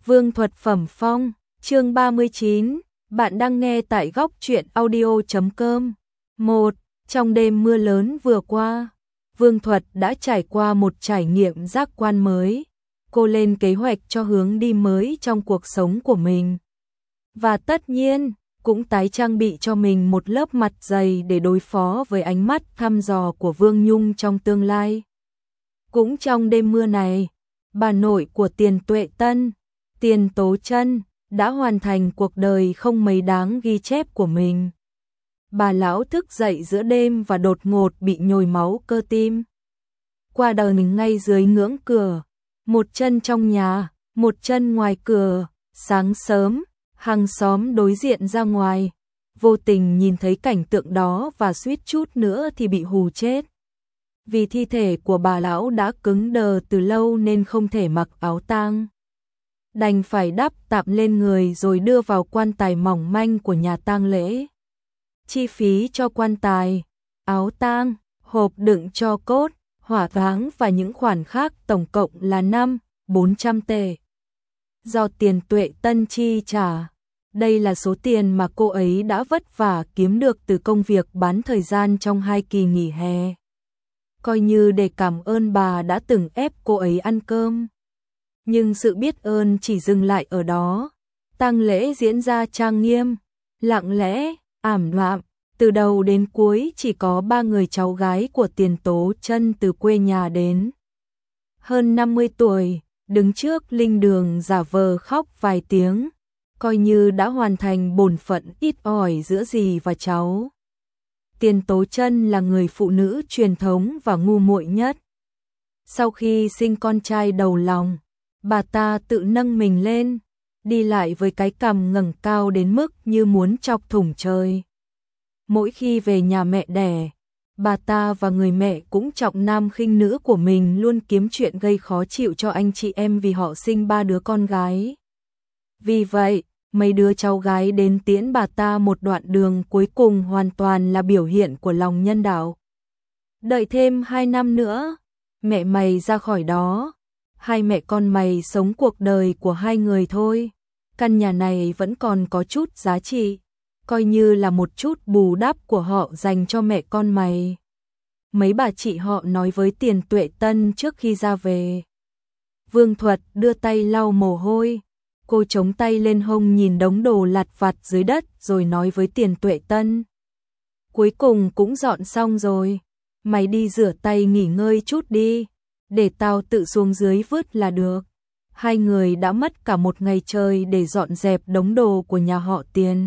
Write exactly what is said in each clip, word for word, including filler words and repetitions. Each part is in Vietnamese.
Vương thuật phẩm phong, chương ba mươi chín, bạn đang nghe tại góc truyện audio chấm com. một. Trong đêm mưa lớn vừa qua, Vương Thuật đã trải qua một trải nghiệm giác quan mới. Cô lên kế hoạch cho hướng đi mới trong cuộc sống của mình. Và tất nhiên, cũng tái trang bị cho mình một lớp mặt dày để đối phó với ánh mắt thăm dò của Vương Nhung trong tương lai. Cũng trong đêm mưa này, bà nội của Tiền Tuệ Tân, Tiền Tố Chân, đã hoàn thành cuộc đời không mấy đáng ghi chép của mình. Bà lão thức dậy giữa đêm và đột ngột bị nhồi máu cơ tim. Qua đời mình ngay dưới ngưỡng cửa, một chân trong nhà, một chân ngoài cửa. Sáng sớm, hàng xóm đối diện ra ngoài, vô tình nhìn thấy cảnh tượng đó và suýt chút nữa thì bị hù chết. Vì thi thể của bà lão đã cứng đờ từ lâu nên không thể mặc áo tang, đành phải đắp tạm lên người rồi đưa vào quan tài mỏng manh của nhà tang lễ. Chi phí cho quan tài, áo tang, hộp đựng tro cốt, hỏa táng và những khoản khác tổng cộng là năm nghìn bốn trăm tệ. Do Tiền Tuệ Tân chi trả. Đây là số tiền mà cô ấy đã vất vả kiếm được từ công việc bán thời gian trong hai kỳ nghỉ hè. Coi như để cảm ơn bà đã từng ép cô ấy ăn cơm. Nhưng sự biết ơn chỉ dừng lại ở đó. Tang lễ diễn ra trang nghiêm, lặng lẽ, ảm đạm. Từ đầu đến cuối chỉ có ba người cháu gái của Tiền Tố Chân từ quê nhà đến. Hơn năm mươi tuổi, đứng trước linh đường giả vờ khóc vài tiếng, coi như đã hoàn thành bổn phận ít ỏi giữa dì và cháu. Tiền Tố Chân là người phụ nữ truyền thống và ngu muội nhất. Sau khi sinh con trai đầu lòng, bà ta tự nâng mình lên, đi lại với cái cằm ngẩng cao đến mức như muốn chọc thủng trời. Mỗi khi về nhà mẹ đẻ, bà ta và người mẹ cũng trọng nam khinh nữ của mình luôn kiếm chuyện gây khó chịu cho anh chị em vì họ sinh ba đứa con gái. Vì vậy, mấy đứa cháu gái đến tiễn bà ta một đoạn đường cuối cùng hoàn toàn là biểu hiện của lòng nhân đạo. Đợi thêm hai năm nữa, mẹ mày ra khỏi đó, hai mẹ con mày sống cuộc đời của hai người thôi. Căn nhà này vẫn còn có chút giá trị, coi như là một chút bù đắp của họ dành cho mẹ con mày. Mấy bà chị họ nói với Tiền Tuệ Tân trước khi ra về. Vương Thuật đưa tay lau mồ hôi. Cô chống tay lên hông nhìn đống đồ lặt vặt dưới đất rồi nói với Tiền Tuệ Tân. Cuối cùng cũng dọn xong rồi. Mày đi rửa tay nghỉ ngơi chút đi. Để tao tự xuống dưới vứt là được. Hai người đã mất cả một ngày trời để dọn dẹp đống đồ của nhà họ Tiền.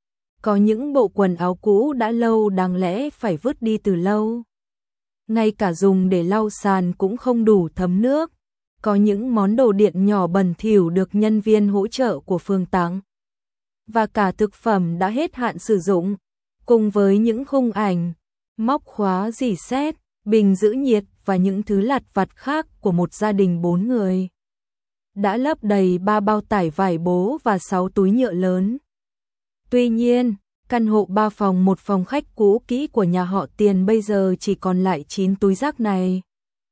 Có những bộ quần áo cũ đã lâu đáng lẽ phải vứt đi từ lâu. Ngay cả dùng để lau sàn cũng không đủ thấm nước. Có những món đồ điện nhỏ bẩn thỉu được nhân viên hỗ trợ của phường tặng. Và cả thực phẩm đã hết hạn sử dụng, cùng với những khung ảnh, móc khóa rỉ sét, bình giữ nhiệt và những thứ lặt vặt khác của một gia đình bốn người. Đã lấp đầy ba bao tải vải bố và sáu túi nhựa lớn. Tuy nhiên, căn hộ ba phòng một phòng khách cũ kỹ của nhà họ Tiền bây giờ chỉ còn lại chín túi rác này.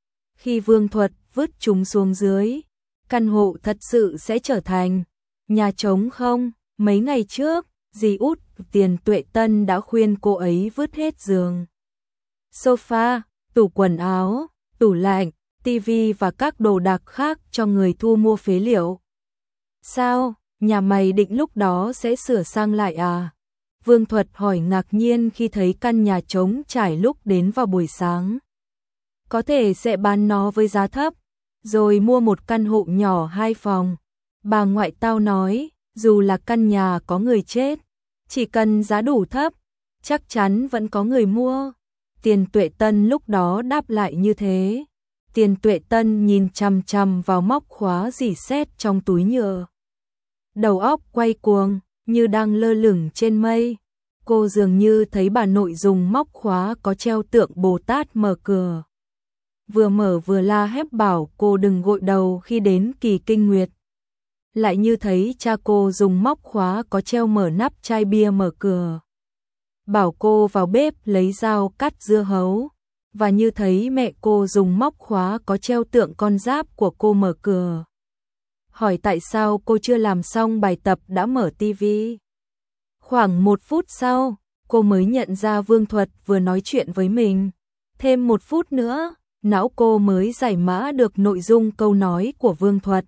Khi Vương Thuật vứt chúng xuống dưới, căn hộ thật sự sẽ trở thành nhà trống không. Mấy ngày trước, dì út Tiền Tuệ Tân đã khuyên cô ấy vứt hết giường, sofa, tủ quần áo, tủ lạnh, tivi và các đồ đạc khác cho người thu mua phế liệu. Sao, nhà mày định lúc đó sẽ sửa sang lại à? Vương Thuật hỏi ngạc nhiên khi thấy căn nhà trống trải lúc đến vào buổi sáng. Có thể sẽ bán nó với giá thấp, rồi mua một căn hộ nhỏ hai phòng. Bà ngoại tao nói, dù là căn nhà có người chết, chỉ cần giá đủ thấp, chắc chắn vẫn có người mua. Tiền Tuệ Tân lúc đó đáp lại như thế. Tiền Tuệ Tân nhìn chằm chằm vào móc khóa rỉ sét trong túi nhựa. Đầu óc quay cuồng, như đang lơ lửng trên mây. Cô dường như thấy bà nội dùng móc khóa có treo tượng Bồ Tát mở cửa. Vừa mở vừa la hét bảo cô đừng gội đầu khi đến kỳ kinh nguyệt. Lại như thấy cha cô dùng móc khóa có treo mở nắp chai bia mở cửa. Bảo cô vào bếp lấy dao cắt dưa hấu. Và như thấy mẹ cô dùng móc khóa có treo tượng con giáp của cô mở cửa. hỏi tại sao cô chưa làm xong bài tập đã mở tivi. Khoảng một phút sau, cô mới nhận ra Vương Thuật vừa nói chuyện với mình. Thêm một phút nữa, não cô mới giải mã được nội dung câu nói của Vương Thuật.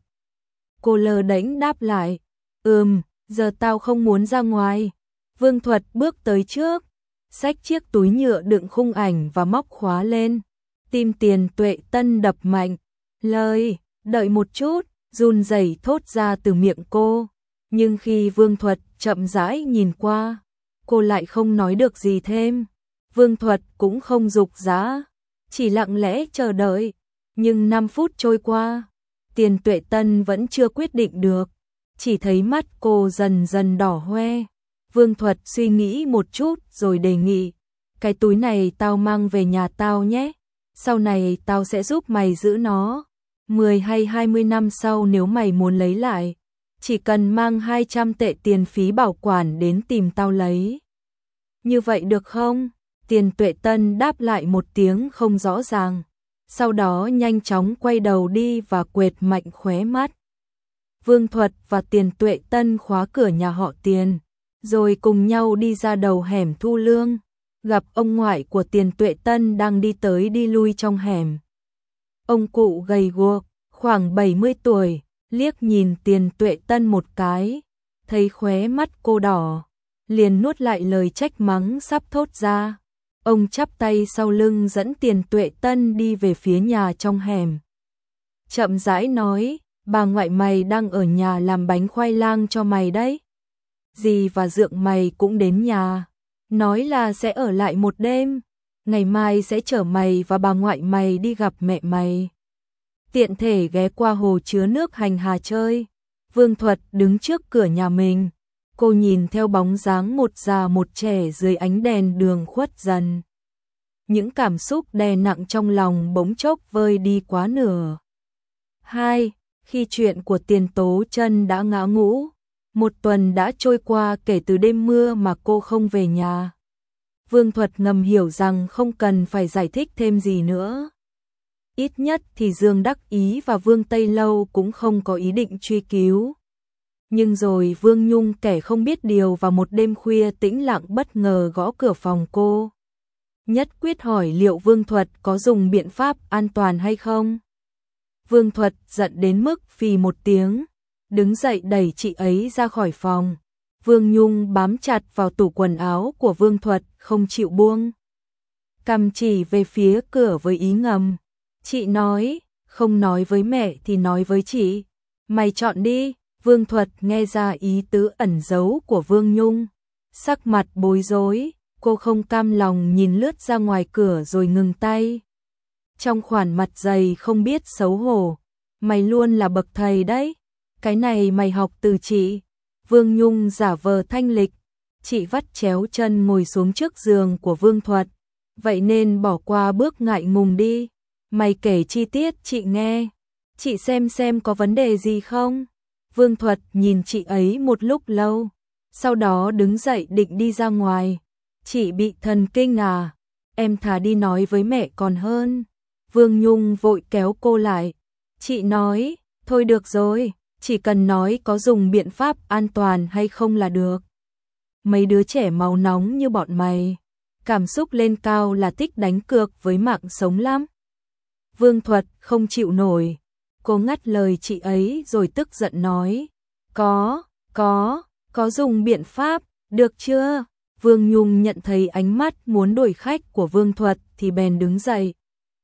Cô lơ đễnh đáp lại, ừm, giờ tao không muốn ra ngoài. Vương Thuật bước tới trước, xách chiếc túi nhựa đựng khung ảnh và móc khóa lên. Tim Tiền Tuệ Tân đập mạnh. Lời, đợi một chút, run rẩy thốt ra từ miệng cô. Nhưng khi Vương Thuật chậm rãi nhìn qua, cô lại không nói được gì thêm. Vương Thuật cũng không giục giã, chỉ lặng lẽ chờ đợi. Nhưng năm phút trôi qua, Tiền Tuệ Tân vẫn chưa quyết định được. Chỉ thấy mắt cô dần dần đỏ hoe. Vương Thuật suy nghĩ một chút rồi đề nghị, cái túi này tao mang về nhà tao nhé. Sau này tao sẽ giúp mày giữ nó. mười hay hai mươi năm sau nếu mày muốn lấy lại, chỉ cần mang hai trăm tệ tiền phí bảo quản đến tìm tao lấy. Như vậy được không? Tiền Tuệ Tân đáp lại một tiếng không rõ ràng. Sau đó nhanh chóng quay đầu đi và quệt mạnh khóe mắt. Vương Thuật và Tiền Tuệ Tân khóa cửa nhà họ Tiền, rồi cùng nhau đi ra đầu hẻm thu lương, gặp ông ngoại của Tiền Tuệ Tân đang đi tới đi lui trong hẻm. Ông cụ gầy guộc, khoảng bảy mươi tuổi, liếc nhìn Tiền Tuệ Tân một cái, thấy khóe mắt cô đỏ, liền nuốt lại lời trách mắng sắp thốt ra. Ông chắp tay sau lưng dẫn Tiền Tuệ Tân đi về phía nhà trong hẻm. Chậm rãi nói, bà ngoại mày đang ở nhà làm bánh khoai lang cho mày đấy. Dì và dượng mày cũng đến nhà, nói là sẽ ở lại một đêm, ngày mai sẽ chở mày và bà ngoại mày đi gặp mẹ mày. Tiện thể ghé qua hồ chứa nước Hành Hà chơi. Vương Thuật đứng trước cửa nhà mình, cô nhìn theo bóng dáng một già một trẻ dưới ánh đèn đường khuất dần. Những cảm xúc đè nặng trong lòng bỗng chốc vơi đi quá nửa. Hai, khi chuyện của Tiền Tố Chân đã ngã ngũ, một tuần đã trôi qua kể từ đêm mưa mà cô không về nhà. Vương Thuật ngầm hiểu rằng không cần phải giải thích thêm gì nữa. Ít nhất thì Dương Đắc Ý và Vương Tây Lâu cũng không có ý định truy cứu. Nhưng rồi Vương Nhung kẻ không biết điều vào một đêm khuya tĩnh lặng bất ngờ gõ cửa phòng cô. Nhất quyết hỏi liệu Vương Thuật có dùng biện pháp an toàn hay không. Vương Thuật giận đến mức phì một tiếng, đứng dậy đẩy chị ấy ra khỏi phòng. Vương Nhung bám chặt vào tủ quần áo của Vương Thuật không chịu buông. Cầm chỉ về phía cửa với ý ngầm. Chị nói, không nói với mẹ thì nói với chị. Mày chọn đi. Vương Thuật nghe ra ý tứ ẩn giấu của Vương Nhung. Sắc mặt bối rối, cô không cam lòng nhìn lướt ra ngoài cửa rồi ngừng tay. Trong khoản mặt dày không biết xấu hổ. Mày luôn là bậc thầy đấy. Cái này mày học từ chị. Vương Nhung giả vờ thanh lịch. Chị vắt chéo chân ngồi xuống trước giường của Vương Thuật. Vậy nên bỏ qua bước ngại ngùng đi. Mày kể chi tiết chị nghe. Chị xem xem có vấn đề gì không. Vương Thuật nhìn chị ấy một lúc lâu. Sau đó đứng dậy định đi ra ngoài. Chị bị thần kinh à? Em thà đi nói với mẹ còn hơn. Vương Nhung vội kéo cô lại. Chị nói, thôi được rồi, chỉ cần nói có dùng biện pháp an toàn hay không là được. Mấy đứa trẻ máu nóng như bọn mày, cảm xúc lên cao là thích đánh cược với mạng sống lắm. Vương Thuật không chịu nổi, cô ngắt lời chị ấy rồi tức giận nói. Có, có, có dùng biện pháp, được chưa? Vương Nhung nhận thấy ánh mắt muốn đuổi khách của Vương Thuật thì bèn đứng dậy.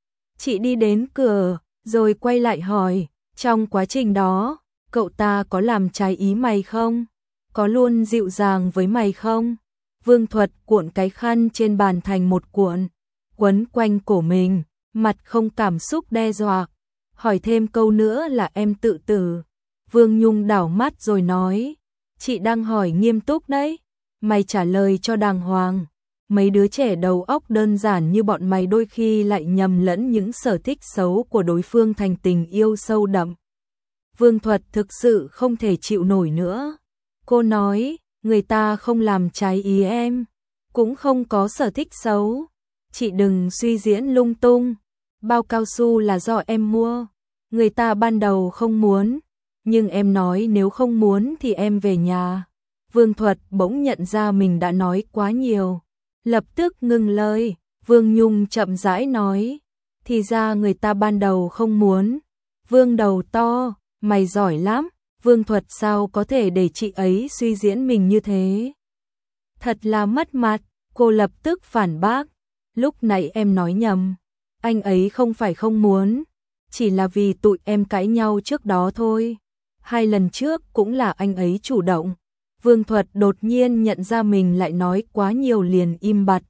Chị đi đến cửa, rồi quay lại hỏi, trong quá trình đó, cậu ta có làm trái ý mày không? Có luôn dịu dàng với mày không? Vương Thuật cuộn cái khăn trên bàn thành một cuộn, quấn quanh cổ mình, mặt không cảm xúc đe dọa. Hỏi thêm câu nữa là em tự tử. Vương Nhung đảo mắt rồi nói, chị đang hỏi nghiêm túc đấy, mày trả lời cho đàng hoàng. Mấy đứa trẻ đầu óc đơn giản như bọn mày đôi khi lại nhầm lẫn những sở thích xấu của đối phương thành tình yêu sâu đậm. Vương Thuật thực sự không thể chịu nổi nữa. Cô nói, người ta không làm trái ý em, cũng không có sở thích xấu. Chị đừng suy diễn lung tung. Bao cao su là do em mua, người ta ban đầu không muốn, Nhưng em nói nếu không muốn thì em về nhà. Vương Thuật bỗng nhận ra mình đã nói quá nhiều, lập tức ngừng lời. Vương Nhung chậm rãi nói, thì ra người ta ban đầu không muốn. Vương đầu to, mày giỏi lắm. Vương Thuật sao có thể để chị ấy suy diễn mình như thế? Thật là mất mặt. Cô lập tức phản bác, lúc nãy em nói nhầm, anh ấy không phải không muốn, chỉ là vì tụi em cãi nhau trước đó thôi. Hai lần trước cũng là anh ấy chủ động. Vương Thuật đột nhiên nhận ra mình lại nói quá nhiều liền im bặt,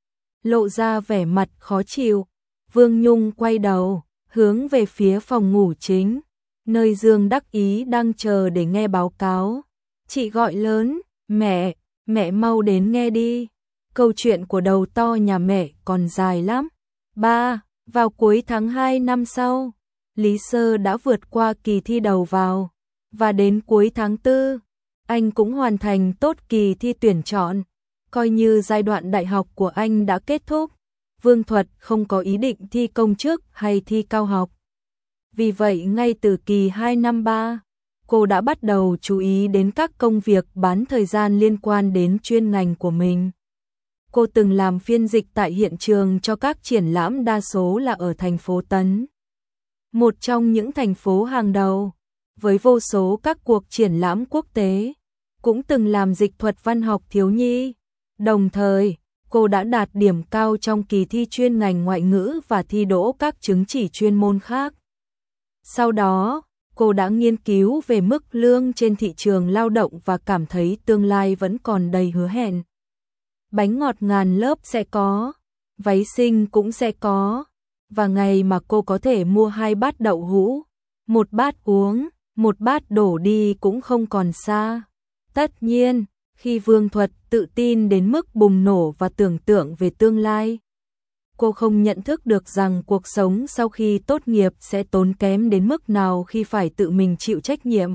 lộ ra vẻ mặt khó chịu. Vương Nhung quay đầu, hướng về phía phòng ngủ chính, nơi Dương Đắc Ý đang chờ để nghe báo cáo. Chị gọi lớn, mẹ, mẹ mau đến nghe đi. Câu chuyện của đầu to nhà mẹ còn dài lắm. Ba, vào cuối tháng hai năm sau, Lý Sơ đã vượt qua kỳ thi đầu vào, và đến cuối tháng tư, anh cũng hoàn thành tốt kỳ thi tuyển chọn, coi như giai đoạn đại học của anh đã kết thúc. Vương Thuật không có ý định thi công chức hay thi cao học. Vì vậy ngay từ kỳ hai năm ba, cô đã bắt đầu chú ý đến các công việc bán thời gian liên quan đến chuyên ngành của mình. Cô từng làm phiên dịch tại hiện trường cho các triển lãm đa số là ở thành phố Tấn, một trong những thành phố hàng đầu, với vô số các cuộc triển lãm quốc tế. Cũng từng làm dịch thuật văn học thiếu nhi. Đồng thời, cô đã đạt điểm cao trong kỳ thi chuyên ngành ngoại ngữ và thi đỗ các chứng chỉ chuyên môn khác. Sau đó, cô đã nghiên cứu về mức lương trên thị trường lao động và cảm thấy tương lai vẫn còn đầy hứa hẹn. Bánh ngọt ngàn lớp sẽ có, váy xinh cũng sẽ có, và ngày mà cô có thể mua hai bát đậu hũ, một bát uống, một bát đổ đi cũng không còn xa. Tất nhiên, khi Vương Thuật tự tin đến mức bùng nổ và tưởng tượng về tương lai, cô không nhận thức được rằng cuộc sống sau khi tốt nghiệp sẽ tốn kém đến mức nào khi phải tự mình chịu trách nhiệm.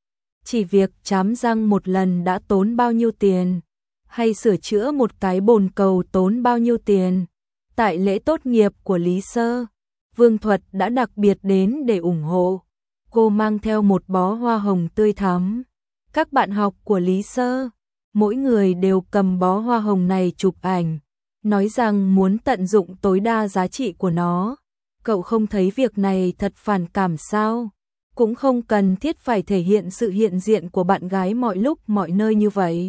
Chỉ việc chám răng một lần đã tốn bao nhiêu tiền, hay sửa chữa một cái bồn cầu tốn bao nhiêu tiền. Tại lễ tốt nghiệp của Lý Sơ, Vương Thuật đã đặc biệt đến để ủng hộ. Cô mang theo một bó hoa hồng tươi thắm. Các bạn học của Lý Sơ, mỗi người đều cầm bó hoa hồng này chụp ảnh, nói rằng muốn tận dụng tối đa giá trị của nó. Cậu không thấy việc này thật phản cảm sao? Cũng không cần thiết phải thể hiện sự hiện diện của bạn gái mọi lúc mọi nơi như vậy.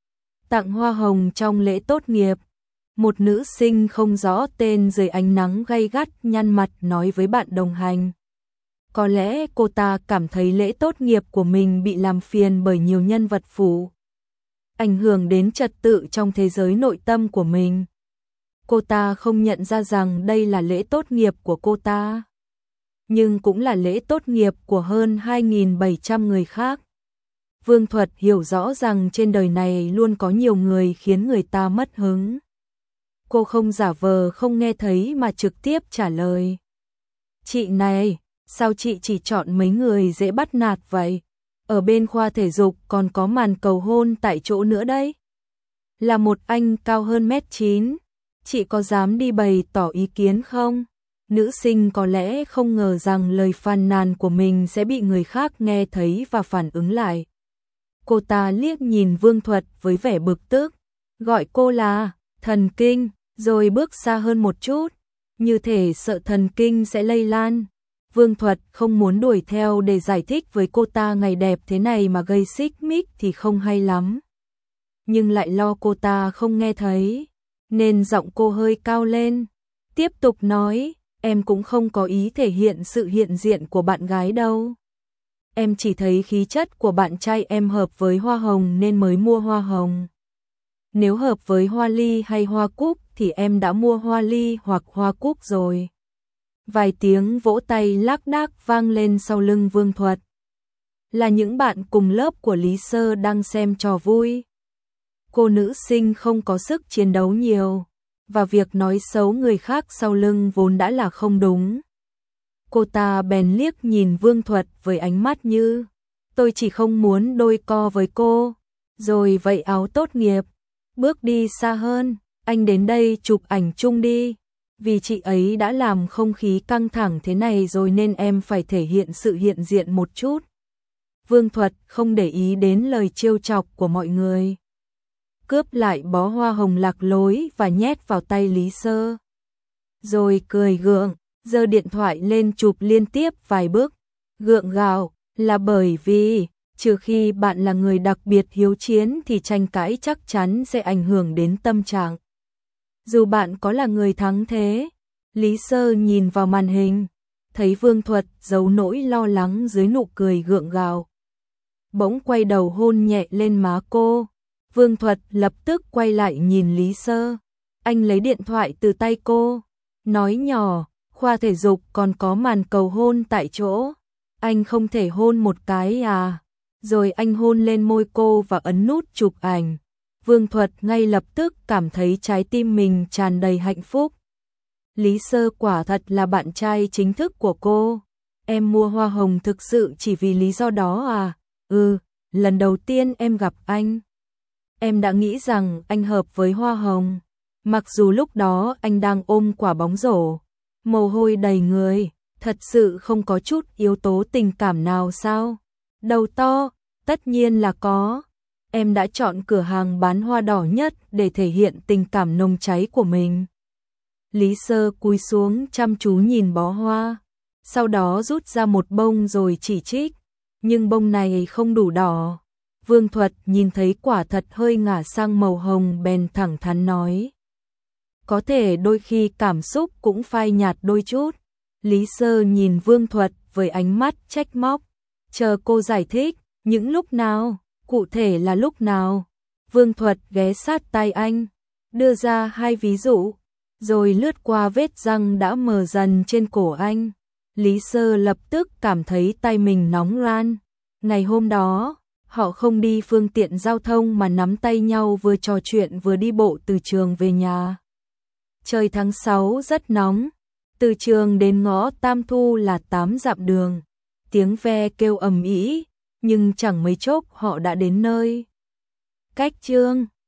Tặng hoa hồng trong lễ tốt nghiệp, một nữ sinh không rõ tên dưới ánh nắng gay gắt nhăn mặt nói với bạn đồng hành. Có lẽ cô ta cảm thấy lễ tốt nghiệp của mình bị làm phiền bởi nhiều nhân vật phụ, ảnh hưởng đến trật tự trong thế giới nội tâm của mình. Cô ta không nhận ra rằng đây là lễ tốt nghiệp của cô ta, nhưng cũng là lễ tốt nghiệp của hơn hai nghìn bảy trăm người khác. Vương Thuật hiểu rõ rằng trên đời này luôn có nhiều người khiến người ta mất hứng. Cô không giả vờ không nghe thấy mà trực tiếp trả lời. Chị này, sao chị chỉ chọn mấy người dễ bắt nạt vậy? Ở bên khoa thể dục còn có màn cầu hôn tại chỗ nữa đấy. Là một anh cao hơn mét chín, chị có dám đi bày tỏ ý kiến không? Nữ sinh có lẽ không ngờ rằng lời phàn nàn của mình sẽ bị người khác nghe thấy và phản ứng lại. Cô ta liếc nhìn Vương Thuật với vẻ bực tức, gọi cô là thần kinh, rồi bước xa hơn một chút, như thể sợ thần kinh sẽ lây lan. Vương Thuật không muốn đuổi theo để giải thích với cô ta ngày đẹp thế này mà gây xích mích thì không hay lắm. Nhưng lại lo cô ta không nghe thấy, nên giọng cô hơi cao lên, tiếp tục nói, em cũng không có ý thể hiện sự hiện diện của bạn gái đâu. Em chỉ thấy khí chất của bạn trai em hợp với hoa hồng nên mới mua hoa hồng. Nếu hợp với hoa ly hay hoa cúc thì em đã mua hoa ly hoặc hoa cúc rồi. Vài tiếng vỗ tay lác đác vang lên sau lưng Vương Thuật. Là những bạn cùng lớp của Lý Sơ đang xem trò vui. Cô nữ sinh không có sức chiến đấu nhiều, và việc nói xấu người khác sau lưng vốn đã là không đúng. Cô ta bèn liếc nhìn Vương Thuật với ánh mắt như, tôi chỉ không muốn đôi co với cô, rồi vậy áo tốt nghiệp. Bước đi xa hơn, anh đến đây chụp ảnh chung đi. Vì chị ấy đã làm không khí căng thẳng thế này rồi nên em phải thể hiện sự hiện diện một chút. Vương Thuật không để ý đến lời trêu chọc của mọi người. Cướp lại bó hoa hồng lạc lối và nhét vào tay Lý Sơ. Rồi cười gượng, giơ điện thoại lên chụp liên tiếp vài bức. Gượng gạo, là bởi vì, trừ khi bạn là người đặc biệt hiếu chiến thì tranh cãi chắc chắn sẽ ảnh hưởng đến tâm trạng. Dù bạn có là người thắng thế, Lý Sơ nhìn vào màn hình, thấy Vương Thuật giấu nỗi lo lắng dưới nụ cười gượng gạo. Bỗng quay đầu hôn nhẹ lên má cô. Vương Thuật lập tức quay lại nhìn Lý Sơ. Anh lấy điện thoại từ tay cô, nói nhỏ, khoa thể dục còn có màn cầu hôn tại chỗ. Anh không thể hôn một cái à? Rồi anh hôn lên môi cô và ấn nút chụp ảnh. Vương Thuật ngay lập tức cảm thấy trái tim mình tràn đầy hạnh phúc. Lý Sơ quả thật là bạn trai chính thức của cô. Em mua hoa hồng thực sự chỉ vì lý do đó à? Ừ, lần đầu tiên em gặp anh, em đã nghĩ rằng anh hợp với hoa hồng. Mặc dù lúc đó anh đang ôm quả bóng rổ, mồ hôi đầy người, thật sự không có chút yếu tố tình cảm nào sao? Đầu to, tất nhiên là có. Em đã chọn cửa hàng bán hoa đỏ nhất để thể hiện tình cảm nồng cháy của mình. Lý Sơ cúi xuống chăm chú nhìn bó hoa, sau đó rút ra một bông rồi chỉ trích, nhưng bông này không đủ đỏ. Vương Thuật nhìn thấy quả thật hơi ngả sang màu hồng bèn thẳng thắn nói. Có thể đôi khi cảm xúc cũng phai nhạt đôi chút. Lý Sơ nhìn Vương Thuật với ánh mắt trách móc. Chờ cô giải thích, những lúc nào, cụ thể là lúc nào? Vương Thuật ghé sát tai anh, đưa ra hai ví dụ, rồi lướt qua vết răng đã mờ dần trên cổ anh. Lý Sơ lập tức cảm thấy tay mình nóng ran. Ngày hôm đó, họ không đi phương tiện giao thông mà nắm tay nhau vừa trò chuyện vừa đi bộ từ trường về nhà. Trời tháng sáu rất nóng, từ trường đến ngõ Tam Thu là tám dặm đường. Tiếng ve kêu ầm ĩ, nhưng chẳng mấy chốc họ đã đến nơi. Cách chương